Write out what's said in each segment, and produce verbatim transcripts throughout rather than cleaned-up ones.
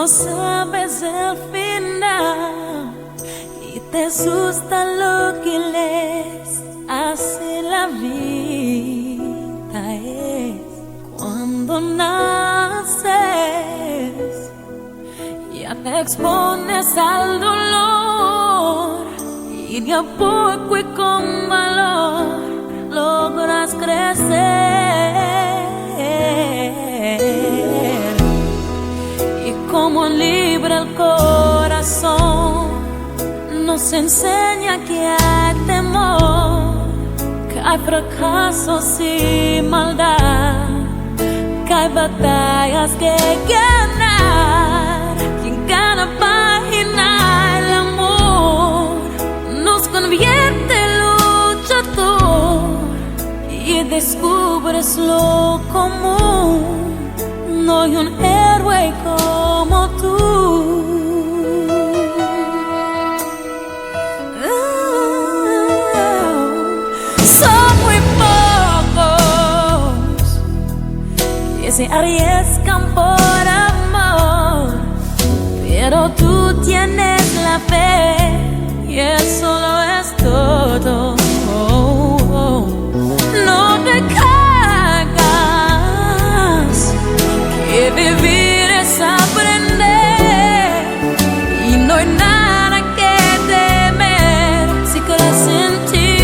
no sabes el final y te asusta lo que les hace la vida. Es cuando naces, ya te expones al dolor y de a poco y con valor logras crecer. Y como libre el corazón nos enseña que hay temor, que hay fracasos y maldad, que hay batallas que ganar, y en cada página el amor nos convierte en luchador y descubres lo común. No hay un héroe como tú. Uh, son muy pocos que se arriesgan por amor, pero tú tienes la fe y eso lo es todo. No te caigas, que vivir es aprender y no hay nada que temer si crees en ti.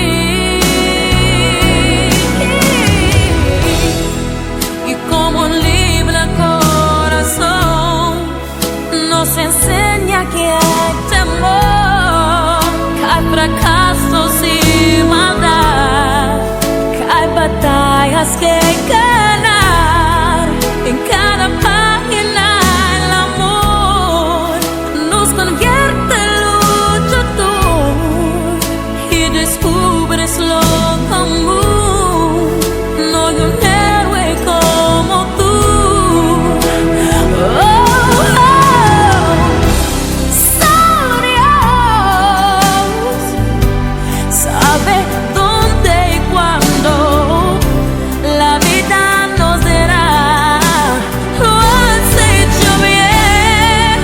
Y como libre el corazón nos enseña que hay temor, que hay fracasos y maldad, que hay batallas que ganar, en cada página el amor nos convierte en luchador y descubres lo común. No hay un héroe como tú. Oh, oh, solo Dios sabe dónde y cuándo la vida nos dará. Lo has hecho bien,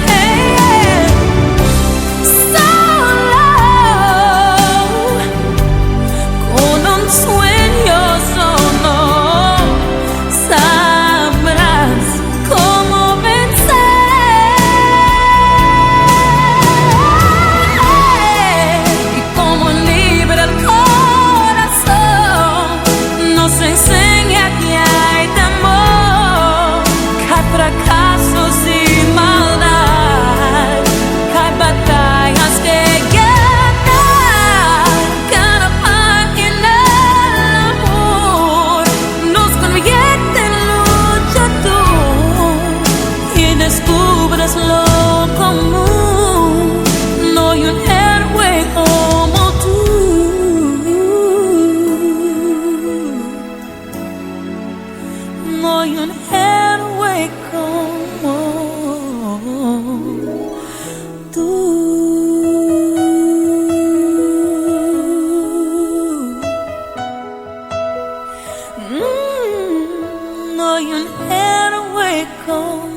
solo con un sueño solo sabrás cómo vencer. Y como libre el corazón nos enseña que hay temor, que hay fracasos y maldad, que hay batallas que ganar, cada página el amor nos convierte en luchador y descubres lo común. No hay un héroe como tú. No hay un héroe como tú. Mm, no hay un héroe como